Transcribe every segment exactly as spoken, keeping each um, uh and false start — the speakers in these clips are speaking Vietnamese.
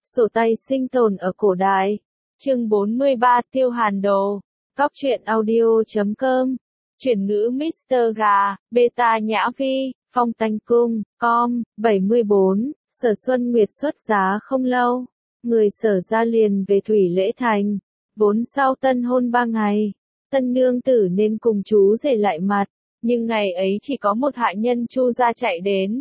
Sổ tay sinh tồn ở cổ đại. Chương bốn mươi ba Tiêu Hàn Đồ. Góc truyện audio chấm com. Chuyển ngữ mít tơ Gà, Beta Nhã Vi, Phong Tanh Cung, com, bảy mươi bốn, Sở Xuân Nguyệt xuất giá không lâu. Người Sở ra liền về Thủy Lễ Thành. Vốn sau tân hôn ba ngày, tân nương tử nên cùng chú rể lại mặt. Nhưng ngày ấy chỉ có một hạ nhân Chu gia chạy đến.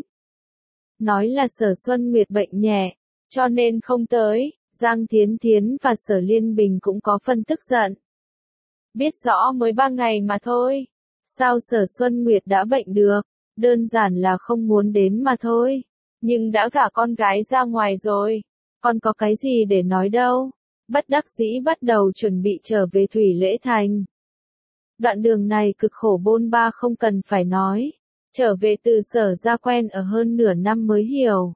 Nói là Sở Xuân Nguyệt bệnh nhẹ, cho nên không tới. Giang Thiến Thiến và Sở Liên Bình cũng có phân tức giận. Biết rõ mới ba ngày mà thôi. Sao Sở Xuân Nguyệt đã bệnh được? Đơn giản là không muốn đến mà thôi. Nhưng đã gả con gái ra ngoài rồi. Còn có cái gì để nói đâu. Bất đắc dĩ bắt đầu chuẩn bị trở về Thủy Lễ Thành. Đoạn đường này cực khổ bôn ba không cần phải nói. Trở về từ Sở ra quen ở hơn nửa năm mới hiểu.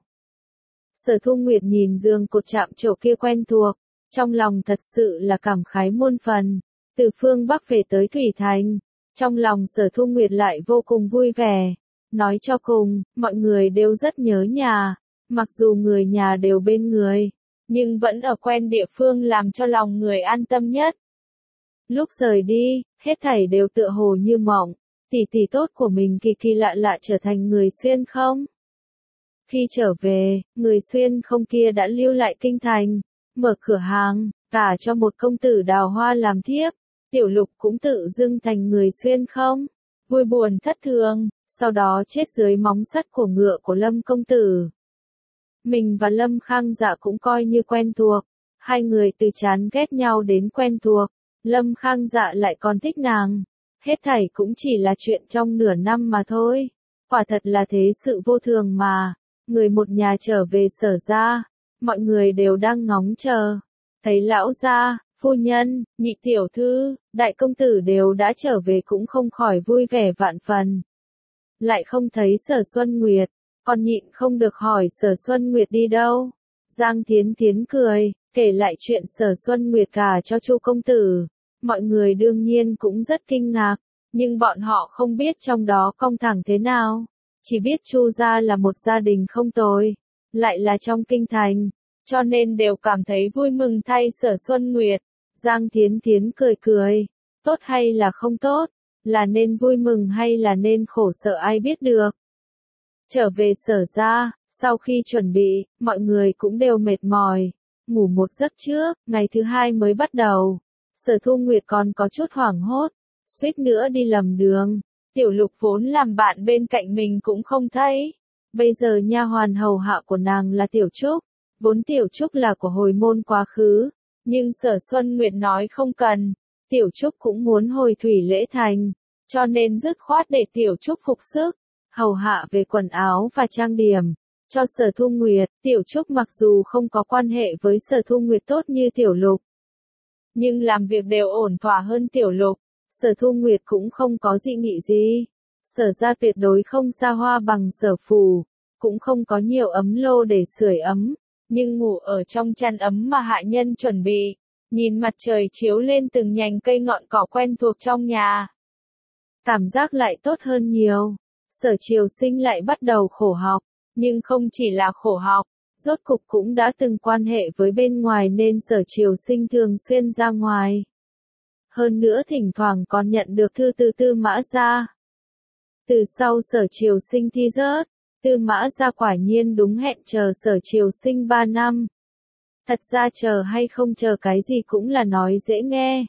Sở Thu Nguyệt nhìn giường cột chạm trổ kia quen thuộc, trong lòng thật sự là cảm khái muôn phần. Từ phương Bắc về tới Thủy Thành, trong lòng Sở Thu Nguyệt lại vô cùng vui vẻ. Nói cho cùng, mọi người đều rất nhớ nhà, mặc dù người nhà đều bên người, nhưng vẫn ở quen địa phương làm cho lòng người an tâm nhất. Lúc rời đi, hết thảy đều tựa hồ như mộng, tỷ tỷ tốt của mình kỳ kỳ lạ lạ trở thành người xuyên không? Khi trở về, người xuyên không kia đã lưu lại kinh thành, mở cửa hàng, cả cho một công tử Đào Hoa làm thiếp, Tiểu Lục cũng tự dưng thành người xuyên không, vui buồn thất thường, sau đó chết dưới móng sắt của ngựa của Lâm công tử. Mình và Lâm Khang Dạ cũng coi như quen thuộc, hai người từ chán ghét nhau đến quen thuộc, Lâm Khang Dạ lại còn thích nàng, hết thảy cũng chỉ là chuyện trong nửa năm mà thôi, quả thật là thế sự vô thường mà. Người một nhà trở về Sở ra, mọi người đều đang ngóng chờ. Thấy lão gia, phu nhân, nhị tiểu thư, đại công tử đều đã trở về cũng không khỏi vui vẻ vạn phần. Lại không thấy Sở Xuân Nguyệt, còn nhịn không được hỏi Sở Xuân Nguyệt đi đâu. Giang Thiến Thiến cười, kể lại chuyện Sở Xuân Nguyệt cả cho Chu công tử. Mọi người đương nhiên cũng rất kinh ngạc, nhưng bọn họ không biết trong đó cong thẳng thế nào. Chỉ biết Chu gia là một gia đình không tồi, lại là trong kinh thành, cho nên đều cảm thấy vui mừng thay Sở Xuân Nguyệt. Giang Thiến Thiến cười cười, tốt hay là không tốt, là nên vui mừng hay là nên khổ sở ai biết được. Trở về Sở ra, sau khi chuẩn bị, mọi người cũng đều mệt mỏi, ngủ một giấc trước, ngày thứ hai mới bắt đầu. Sở Thu Nguyệt còn có chút hoảng hốt, suýt nữa đi lầm đường. Tiểu Lục vốn làm bạn bên cạnh mình cũng không thấy. Bây giờ nha hoàn hầu hạ của nàng là Tiểu Trúc, vốn Tiểu Trúc là của hồi môn quá khứ, nhưng Sở Xuân Nguyệt nói không cần, Tiểu Trúc cũng muốn hồi Thủy Lễ Thành, cho nên dứt khoát để Tiểu Trúc phục sức, hầu hạ về quần áo và trang điểm. Cho Sở Thu Nguyệt, Tiểu Trúc mặc dù không có quan hệ với Sở Thu Nguyệt tốt như Tiểu Lục, nhưng làm việc đều ổn thỏa hơn Tiểu Lục. Sở Thu Nguyệt cũng không có dị nghị gì. Sở ra tuyệt đối không xa hoa bằng Sở phủ, cũng không có nhiều ấm lô để sưởi ấm, nhưng ngủ ở trong chăn ấm mà hạ nhân chuẩn bị, nhìn mặt trời chiếu lên từng nhành cây ngọn cỏ quen thuộc trong nhà. Cảm giác lại tốt hơn nhiều. Sở Triều Sinh lại bắt đầu khổ học, nhưng không chỉ là khổ học, rốt cục cũng đã từng quan hệ với bên ngoài nên Sở Triều Sinh thường xuyên ra ngoài. Hơn nữa thỉnh thoảng còn nhận được thư từ Tư Mã Gia. Từ sau Sở Triều Sinh thi rớt, Tư Mã Gia quả nhiên đúng hẹn chờ Sở Triều Sinh ba năm. Thật ra chờ hay không chờ cái gì cũng là nói dễ nghe.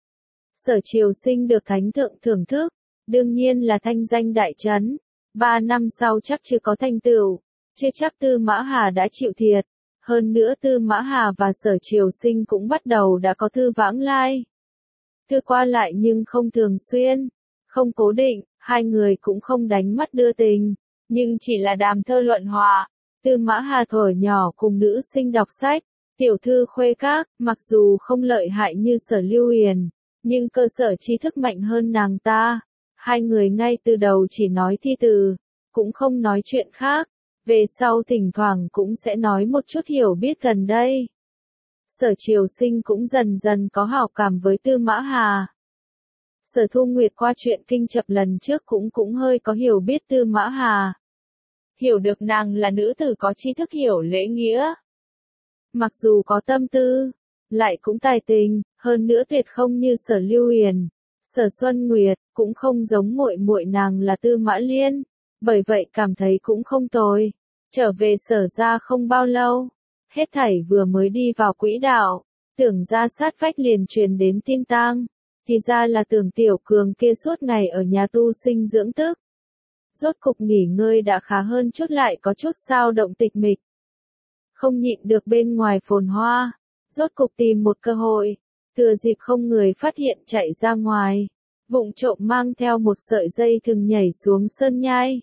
Sở Triều Sinh được Thánh Thượng thưởng thức, đương nhiên là thanh danh đại trấn. Ba năm sau chắc chưa có thành tựu, chưa chắc Tư Mã Hà đã chịu thiệt. Hơn nữa Tư Mã Hà và Sở Triều Sinh cũng bắt đầu đã có thư vãng lai. Thư qua lại nhưng không thường xuyên, không cố định, hai người cũng không đánh mắt đưa tình, nhưng chỉ là đàm thơ luận hòa. Tư Mã Hà thuở nhỏ cùng nữ sinh đọc sách, tiểu thư khuê các, mặc dù không lợi hại như Sở Lưu Huyền, nhưng cơ sở tri thức mạnh hơn nàng ta. Hai người ngay từ đầu chỉ nói thi từ, cũng không nói chuyện khác, về sau thỉnh thoảng cũng sẽ nói một chút hiểu biết gần đây. Sở Triều Sinh cũng dần dần có hảo cảm với Tư Mã Hà. Sở Thu Nguyệt qua chuyện kinh chập lần trước cũng cũng hơi có hiểu biết Tư Mã Hà. Hiểu được nàng là nữ tử có tri thức hiểu lễ nghĩa. Mặc dù có tâm tư, lại cũng tài tình, hơn nữa tuyệt không như Sở Lưu Huyền, Sở Xuân Nguyệt, cũng không giống muội muội nàng là Tư Mã Liên, bởi vậy cảm thấy cũng không tồi. Trở về Sở gia không bao lâu, hết thảy vừa mới đi vào quỹ đạo, Tưởng gia sát vách liền truyền đến tin tang, thì ra là Tưởng Tiểu Cường kia suốt ngày ở nhà tu sinh dưỡng tức. Rốt cục nghỉ ngơi đã khá hơn chút lại có chút sao động tịch mịch. Không nhịn được bên ngoài phồn hoa, rốt cục tìm một cơ hội, thừa dịp không người phát hiện chạy ra ngoài, vụng trộm mang theo một sợi dây thừng nhảy xuống sơn nhai.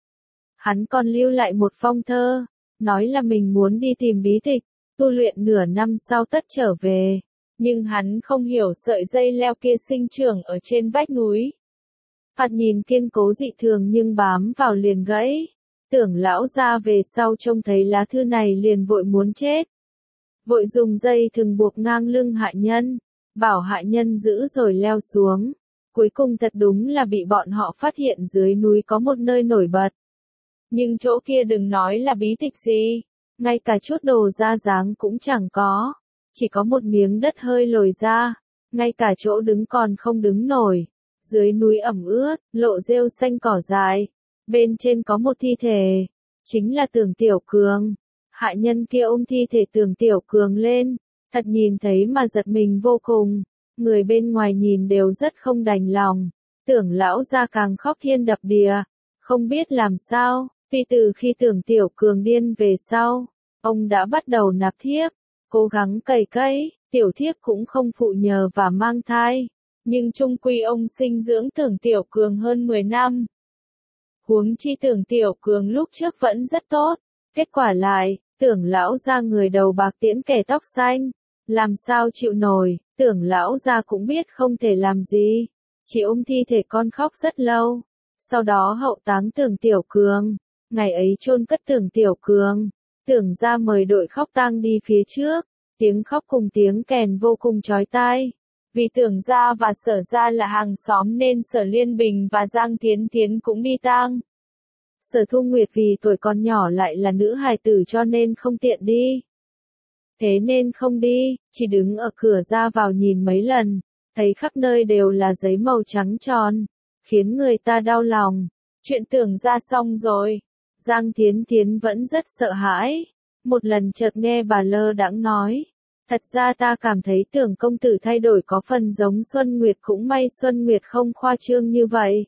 Hắn còn lưu lại một phong thơ, nói là mình muốn đi tìm bí tịch, tu luyện nửa năm sau tất trở về, nhưng hắn không hiểu sợi dây leo kia sinh trưởng ở trên vách núi. Phạt nhìn kiên cố dị thường nhưng bám vào liền gãy. Tưởng lão ra về sau trông thấy lá thư này liền vội muốn chết. Vội dùng dây thừng buộc ngang lưng hạ nhân, bảo hạ nhân giữ rồi leo xuống. Cuối cùng thật đúng là bị bọn họ phát hiện dưới núi có một nơi nổi bật. Nhưng chỗ kia đừng nói là bí tịch gì, ngay cả chút đồ ra dáng cũng chẳng có. Chỉ có một miếng đất hơi lồi ra, ngay cả chỗ đứng còn không đứng nổi. Dưới núi ẩm ướt, lộ rêu xanh cỏ dài, bên trên có một thi thể, chính là Tưởng Tiểu Cường. Hạ nhân kia ôm thi thể Tưởng Tiểu Cường lên, thật nhìn thấy mà giật mình vô cùng, người bên ngoài nhìn đều rất không đành lòng. Tưởng lão ra càng khóc thiên đập đìa, không biết làm sao, vì từ khi Tưởng Tiểu Cường điên về sau, ông đã bắt đầu nạp thiếp, cố gắng cày cấy, tiểu thiếp cũng không phụ nhờ và mang thai. Nhưng chung quy ông sinh dưỡng Tưởng Tiểu Cường hơn mười năm. Huống chi Tưởng Tiểu Cường lúc trước vẫn rất tốt, kết quả lại, Tưởng lão ra người đầu bạc tiễn kẻ tóc xanh, làm sao chịu nổi, Tưởng lão ra cũng biết không thể làm gì, chỉ ôm thi thể con khóc rất lâu, sau đó hậu táng Tưởng Tiểu Cường, ngày ấy chôn cất Tưởng Tiểu Cường, Tưởng ra mời đội khóc tang đi phía trước, tiếng khóc cùng tiếng kèn vô cùng chói tai. Vì Tưởng gia và Sở gia là hàng xóm nên Sở Liên Bình và Giang Thiến Thiến cũng đi tang. Sở Thu Nguyệt vì tuổi còn nhỏ lại là nữ hài tử cho nên không tiện đi. Thế nên không đi, chỉ đứng ở cửa ra vào nhìn mấy lần, thấy khắp nơi đều là giấy màu trắng tròn, khiến người ta đau lòng. Chuyện Tưởng gia xong rồi, Giang Thiến Thiến vẫn rất sợ hãi. Một lần chợt nghe bà lơ đãng nói. Thật ra ta cảm thấy Tưởng công tử thay đổi có phần giống Xuân Nguyệt, cũng may Xuân Nguyệt không khoa trương như vậy.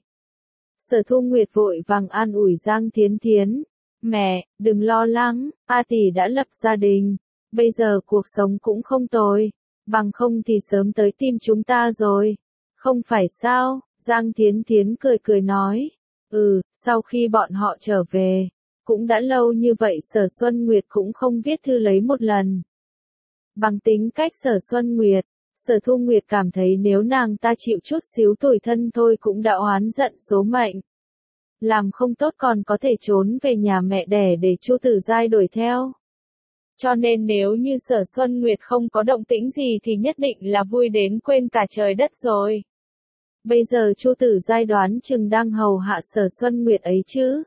Sở Thu Nguyệt vội vàng an ủi Giang Thiến Thiến. Mẹ, đừng lo lắng, A tỷ đã lập gia đình, bây giờ cuộc sống cũng không tồi, bằng không thì sớm tới tìm chúng ta rồi. Không phải sao, Giang Thiến Thiến cười cười nói. Ừ, sau khi bọn họ trở về, cũng đã lâu như vậy Sở Xuân Nguyệt cũng không viết thư lấy một lần. Bằng tính cách Sở Xuân Nguyệt, Sở Thu Nguyệt cảm thấy nếu nàng ta chịu chút xíu tủi thân thôi cũng đã oán giận số mệnh. Làm không tốt còn có thể trốn về nhà mẹ đẻ để Chu Tử Giai đuổi theo. Cho nên nếu như Sở Xuân Nguyệt không có động tĩnh gì thì nhất định là vui đến quên cả trời đất rồi. Bây giờ Chu Tử Giai đoán chừng đang hầu hạ Sở Xuân Nguyệt ấy chứ.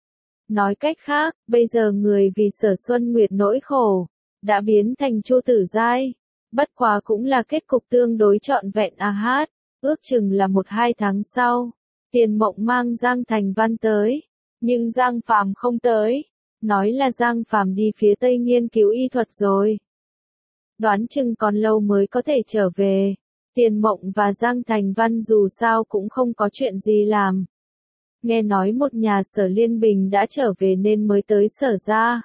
Nói cách khác, bây giờ người vì Sở Xuân Nguyệt nỗi khổ đã biến thành Chu Tử Giai, bất quá cũng là kết cục tương đối trọn vẹn. A hát, ước chừng là một hai tháng sau, Tiền Mộng mang Giang Thành Văn tới, nhưng Giang Phàm không tới, nói là Giang Phàm đi phía Tây nghiên cứu y thuật rồi. Đoán chừng còn lâu mới có thể trở về, Tiền Mộng và Giang Thành Văn dù sao cũng không có chuyện gì làm. Nghe nói một nhà Sở Liên Bình đã trở về nên mới tới Sở gia.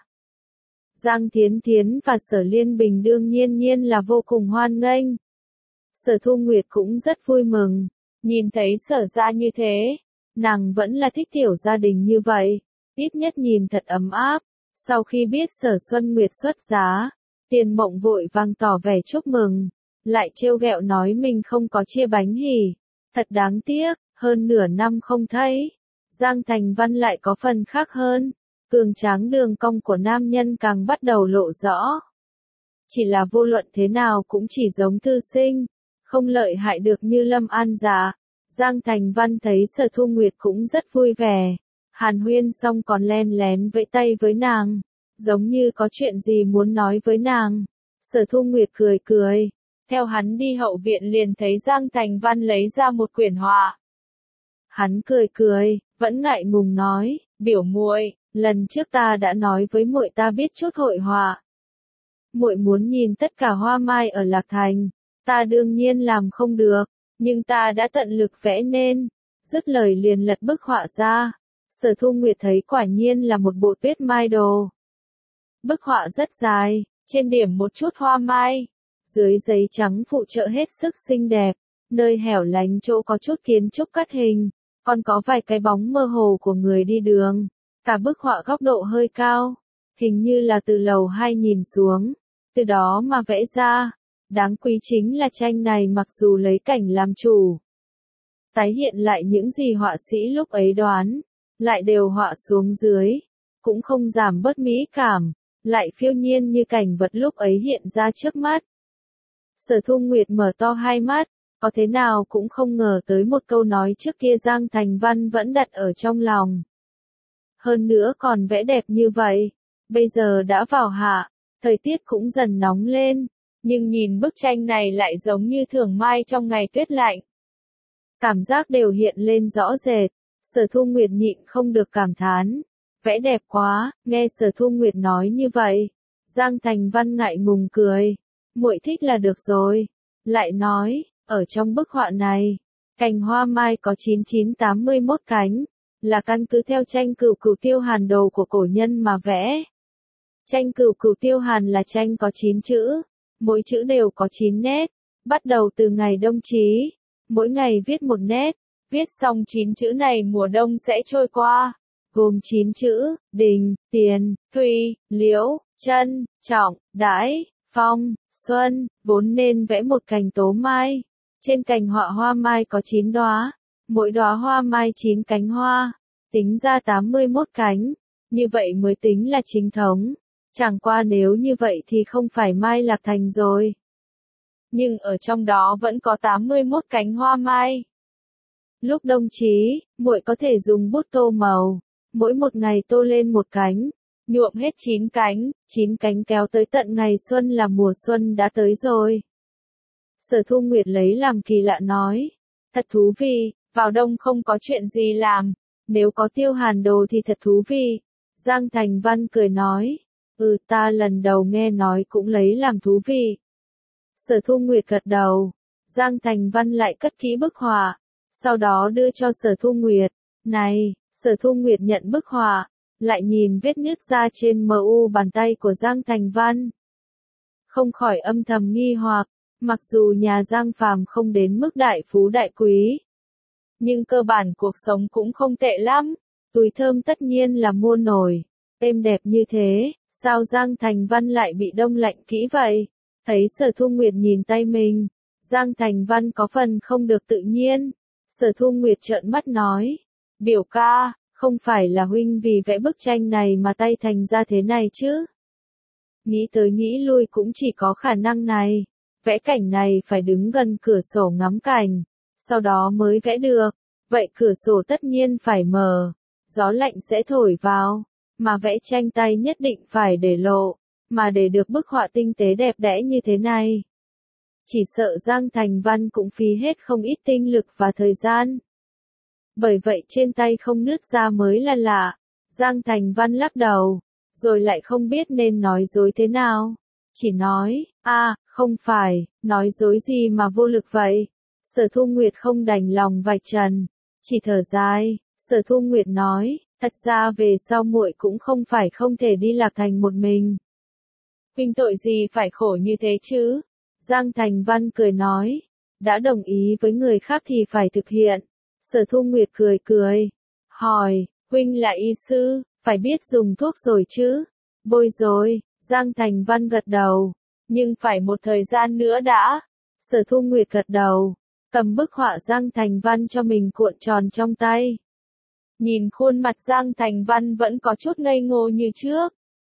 Giang Thiến Thiến và Sở Liên Bình đương nhiên nhiên là vô cùng hoan nghênh. Sở Thu Nguyệt cũng rất vui mừng, nhìn thấy Sở gia như thế, nàng vẫn là thích tiểu gia đình như vậy, ít nhất nhìn thật ấm áp. Sau khi biết Sở Xuân Nguyệt xuất giá, Tiền Mộng vội vàng tỏ vẻ chúc mừng, lại trêu ghẹo nói mình không có chia bánh hỉ, thật đáng tiếc, hơn nửa năm không thấy. Giang Thành Văn lại có phần khác hơn. Cường tráng đường cong của nam nhân càng bắt đầu lộ rõ. Chỉ là vô luận thế nào cũng chỉ giống thư sinh, không lợi hại được như Lâm An già. Giang Thành Văn thấy Sở Thu Nguyệt cũng rất vui vẻ. Hàn huyên xong còn len lén vẫy tay với nàng. giống như có chuyện gì muốn nói với nàng. Sở Thu Nguyệt cười cười, theo hắn đi hậu viện liền thấy Giang Thành Văn lấy ra một quyển họa. Hắn cười cười, vẫn ngại ngùng nói, biểu muội, lần trước ta đã nói với muội ta biết chút hội họa. Muội muốn nhìn tất cả hoa mai ở Lạc Thành, ta đương nhiên làm không được, nhưng ta đã tận lực vẽ nên. Dứt lời liền lật bức họa ra. Sở Thu Nguyệt thấy quả nhiên là một bộ tuyết mai đồ. Bức họa rất dài, trên điểm một chút hoa mai, dưới giấy trắng phụ trợ hết sức xinh đẹp, nơi hẻo lánh chỗ có chút kiến trúc cắt hình, còn có vài cái bóng mơ hồ của người đi đường. Cả bức họa góc độ hơi cao, hình như là từ lầu hai nhìn xuống, từ đó mà vẽ ra. Đáng quý chính là tranh này mặc dù lấy cảnh làm chủ, tái hiện lại những gì họa sĩ lúc ấy đoán, lại đều họa xuống dưới, cũng không giảm bớt mỹ cảm, lại phiêu nhiên như cảnh vật lúc ấy hiện ra trước mắt. Sở Thu Nguyệt mở to hai mắt, có thế nào cũng không ngờ tới một câu nói trước kia Giang Thành Văn vẫn đặt ở trong lòng. Hơn nữa còn vẽ đẹp như vậy, bây giờ đã vào hạ, thời tiết cũng dần nóng lên, nhưng nhìn bức tranh này lại giống như thường mai trong ngày tuyết lạnh. Cảm giác đều hiện lên rõ rệt, Sở Thu Nguyệt nhịn không được cảm thán, vẽ đẹp quá. Nghe Sở Thu Nguyệt nói như vậy, Giang Thành Văn ngại ngùng cười, muội thích là được rồi, lại nói, ở trong bức họa này, cành hoa mai có chín chín tám mươi mốt cánh, là căn cứ theo tranh Cửu Cửu Tiêu Hàn đồ của cổ nhân mà vẽ. Tranh Cửu Cửu Tiêu Hàn là tranh có chín chữ, mỗi chữ đều có chín nét, bắt đầu từ ngày đông chí, mỗi ngày viết một nét, viết xong chín chữ này mùa đông sẽ trôi qua, gồm chín chữ: đình, tiền, thùy, liễu, chân, trọng, đãi, phong, xuân, vốn nên vẽ một cành tố mai. Trên cành họa hoa mai có chín đóa, mỗi đóa hoa mai chín cánh hoa, tính ra tám mươi mốt cánh, như vậy mới tính là chính thống. Chẳng qua nếu như vậy thì không phải mai Lạc Thành rồi. Nhưng ở trong đó vẫn có tám mươi mốt cánh hoa mai. Lúc đông chí, muội có thể dùng bút tô màu, mỗi một ngày tô lên một cánh, nhuộm hết chín cánh, chín cánh kéo tới tận ngày xuân là mùa xuân đã tới rồi. Sở Thu Nguyệt lấy làm kỳ lạ nói, thật thú vị, vào đông không có chuyện gì làm, nếu có Tiêu Hàn đồ thì thật thú vị. Giang Thành Văn cười nói, ừ ta lần đầu nghe nói cũng lấy làm thú vị. Sở Thu Nguyệt gật đầu, Giang Thành Văn lại cất kỹ bức họa, sau đó đưa cho Sở Thu Nguyệt, này. Sở Thu Nguyệt nhận bức họa, lại nhìn vết nứt ra trên mu bàn tay của Giang Thành Văn. Không khỏi âm thầm nghi hoặc, mặc dù nhà Giang Phàm không đến mức đại phú đại quý, nhưng cơ bản cuộc sống cũng không tệ lắm, túi thơm tất nhiên là mua nổi, êm đẹp như thế, sao Giang Thành Văn lại bị đông lạnh kỹ vậy? Thấy Sở Thu Nguyệt nhìn tay mình, Giang Thành Văn có phần không được tự nhiên. Sở Thu Nguyệt trợn mắt nói, biểu ca, không phải là huynh vì vẽ bức tranh này mà tay thành ra thế này chứ? Nghĩ tới nghĩ lui cũng chỉ có khả năng này, vẽ cảnh này phải đứng gần cửa sổ ngắm cảnh, sau đó mới vẽ được, vậy cửa sổ tất nhiên phải mở, gió lạnh sẽ thổi vào, mà vẽ tranh tay nhất định phải để lộ, mà để được bức họa tinh tế đẹp đẽ như thế này. Chỉ sợ Giang Thành Văn cũng phí hết không ít tinh lực và thời gian. Bởi vậy trên tay không nứt ra mới là lạ. Giang Thành Văn lắc đầu, rồi lại không biết nên nói dối thế nào. Chỉ nói, a à, không phải, nói dối gì mà vô lực vậy. Sở Thu Nguyệt không đành lòng vạch trần, chỉ thở dài. Sở Thu Nguyệt nói, thật ra về sau muội cũng không phải không thể đi Lạc Thành một mình. Huynh tội gì phải khổ như thế chứ? Giang Thành Văn cười nói, đã đồng ý với người khác thì phải thực hiện. Sở Thu Nguyệt cười cười, hỏi, huynh là y sư, phải biết dùng thuốc rồi chứ? Bôi rồi, Giang Thành Văn gật đầu, nhưng phải một thời gian nữa đã. Sở Thu Nguyệt gật đầu, cầm bức họa Giang Thành Văn cho mình cuộn tròn trong tay. Nhìn khuôn mặt Giang Thành Văn vẫn có chút ngây ngô như trước.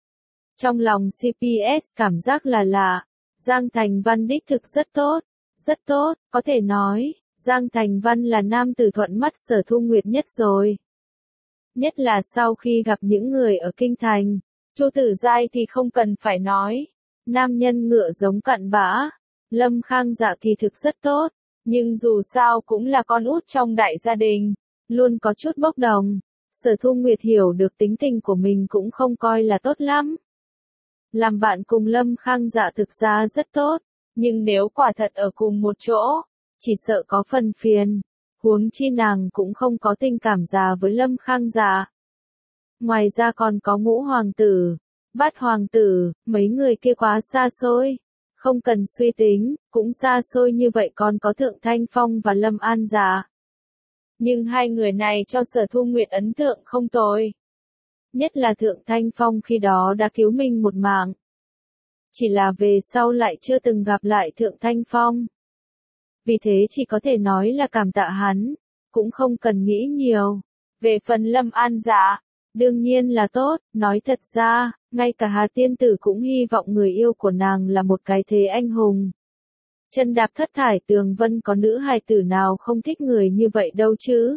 Trong lòng xê pê ét cảm giác là lạ, Giang Thành Văn đích thực rất tốt, rất tốt, có thể nói, Giang Thành Văn là nam tử thuận mắt Sở Thu Nguyệt nhất rồi. Nhất là sau khi gặp những người ở Kinh Thành, Chu Tử Giai thì không cần phải nói. Nam nhân ngựa giống cặn bã. Lâm Khang Dạ thì thực rất tốt, nhưng dù sao cũng là con út trong đại gia đình, luôn có chút bốc đồng. Sở Thu Nguyệt hiểu được tính tình của mình cũng không coi là tốt lắm. Làm bạn cùng Lâm Khang Dạ thực ra rất tốt, nhưng nếu quả thật ở cùng một chỗ, chỉ sợ có phần phiền. Huống chi nàng cũng không có tình cảm già với Lâm Khang Dạ. Ngoài ra còn có Ngũ hoàng tử, Bát hoàng tử, mấy người kia quá xa xôi. Không cần suy tính, cũng xa xôi như vậy còn có Thượng Thanh Phong và Lâm An Dạ. Nhưng hai người này cho Sở Thu Nguyệt ấn tượng không tồi. Nhất là Thượng Thanh Phong khi đó đã cứu mình một mạng. Chỉ là về sau lại chưa từng gặp lại Thượng Thanh Phong. Vì thế chỉ có thể nói là cảm tạ hắn, cũng không cần nghĩ nhiều. Về phần Lâm An Dạ, đương nhiên là tốt, nói thật ra, ngay cả Hà Tiên Tử cũng hy vọng người yêu của nàng là một cái thế anh hùng. Chân đạp thất thải tường vân, có nữ hài tử nào không thích người như vậy đâu chứ.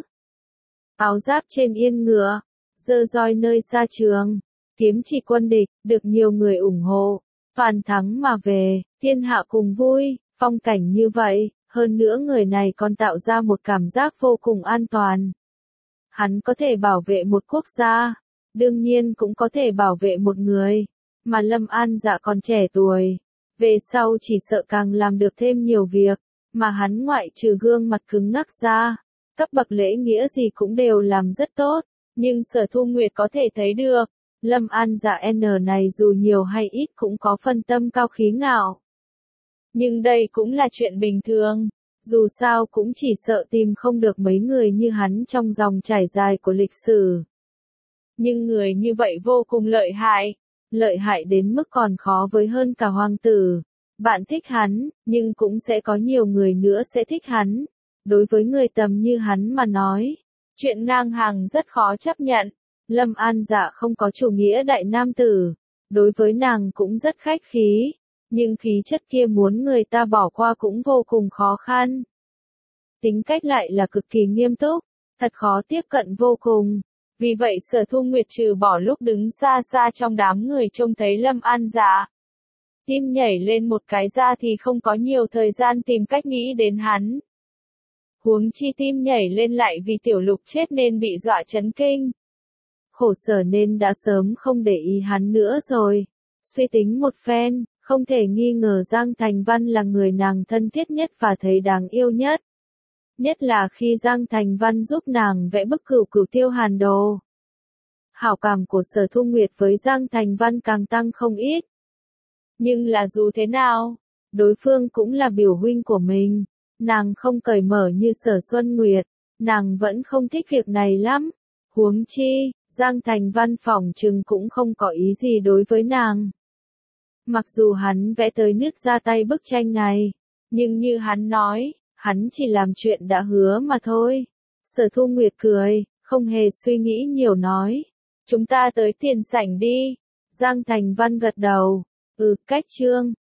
Áo giáp trên yên ngựa, giơ roi nơi xa trường, kiếm chỉ quân địch, được nhiều người ủng hộ, toàn thắng mà về, thiên hạ cùng vui, phong cảnh như vậy, hơn nữa người này còn tạo ra một cảm giác vô cùng an toàn. Hắn có thể bảo vệ một quốc gia, đương nhiên cũng có thể bảo vệ một người, mà Lâm An Dạ còn trẻ tuổi, về sau chỉ sợ càng làm được thêm nhiều việc, mà hắn ngoại trừ gương mặt cứng ngắc ra, cấp bậc lễ nghĩa gì cũng đều làm rất tốt, nhưng Sở Thu Nguyệt có thể thấy được, Lâm An Dạ N này dù nhiều hay ít cũng có phân tâm cao khí ngạo. Nhưng đây cũng là chuyện bình thường. Dù sao cũng chỉ sợ tìm không được mấy người như hắn trong dòng trải dài của lịch sử. Nhưng người như vậy vô cùng lợi hại, lợi hại đến mức còn khó với hơn cả hoàng tử. Bạn thích hắn, nhưng cũng sẽ có nhiều người nữa sẽ thích hắn. Đối với người tầm như hắn mà nói, chuyện ngang hàng rất khó chấp nhận. Lâm An Dạ không có chủ nghĩa đại nam tử, đối với nàng cũng rất khách khí. Nhưng khí chất kia muốn người ta bỏ qua cũng vô cùng khó khăn. Tính cách lại là cực kỳ nghiêm túc, thật khó tiếp cận vô cùng. Vì vậy Sở Thu Nguyệt trừ bỏ lúc đứng xa xa trong đám người trông thấy Lâm An Dạ, tim nhảy lên một cái ra thì không có nhiều thời gian tìm cách nghĩ đến hắn. Huống chi tim nhảy lên lại vì Tiểu Lục chết nên bị dọa chấn kinh. Khổ sở nên đã sớm không để ý hắn nữa rồi. Suy tính một phen, không thể nghi ngờ Giang Thành Văn là người nàng thân thiết nhất và thấy đáng yêu nhất. Nhất là khi Giang Thành Văn giúp nàng vẽ bức cửu cửu tiêu hàn đồ. Hảo cảm của Sở Thu Nguyệt với Giang Thành Văn càng tăng không ít. Nhưng là dù thế nào, đối phương cũng là biểu huynh của mình. Nàng không cởi mở như Sở Xuân Nguyệt, nàng vẫn không thích việc này lắm. Huống chi, Giang Thành Văn phỏng chừng cũng không có ý gì đối với nàng. Mặc dù hắn vẽ tới nứt ra tay bức tranh này, nhưng như hắn nói, hắn chỉ làm chuyện đã hứa mà thôi. Sở Thu Nguyệt cười, không hề suy nghĩ nhiều nói. Chúng ta tới tiền sảnh đi. Giang Thành Văn gật đầu. Ừ, cách trương.